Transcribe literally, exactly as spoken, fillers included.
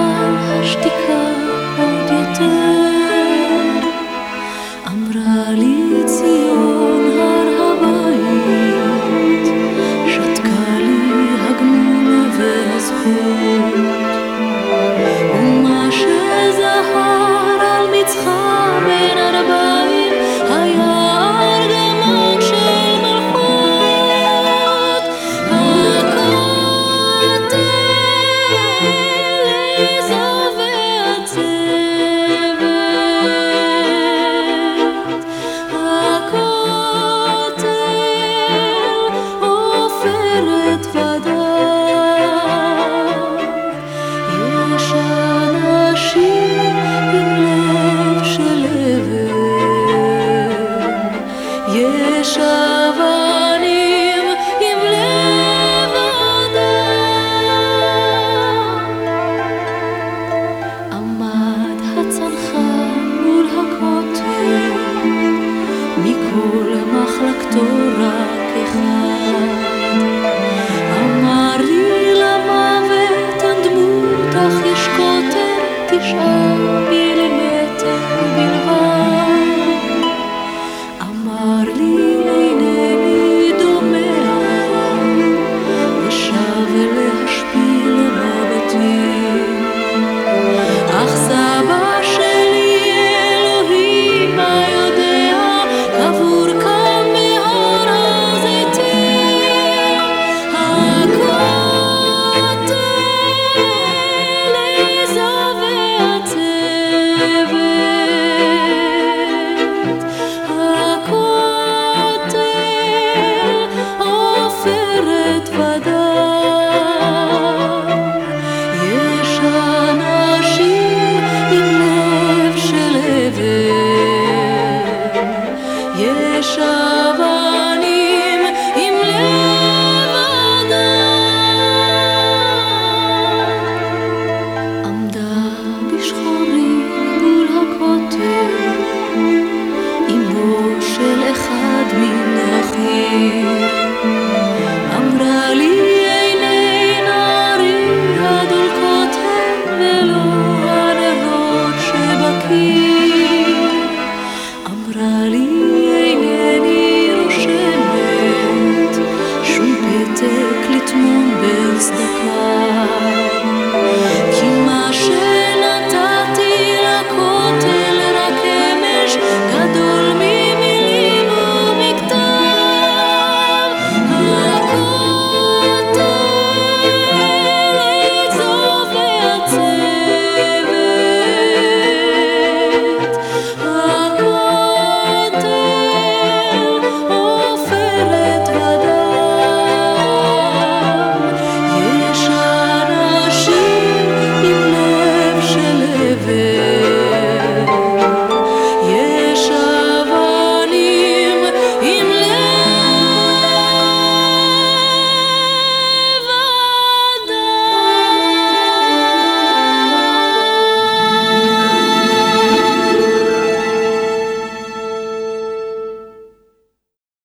השתיקה עוד יותר. אמרה לי ציון הר הבית, שתקה לי הגמול והזכות, ומה שזהר על מצחה בין ארבעים היה ארגמן של מלכות. הכותל איזו ועצבת, הכותל עופרת ודם. יש אנשים עם לב של אבן, יש אבנים עם לב אדם. עמד הצנחן מול הכותל, מכל מחלקתו רק אחד. אמר לי למוות אין דמות, אך יש כותל תשאל.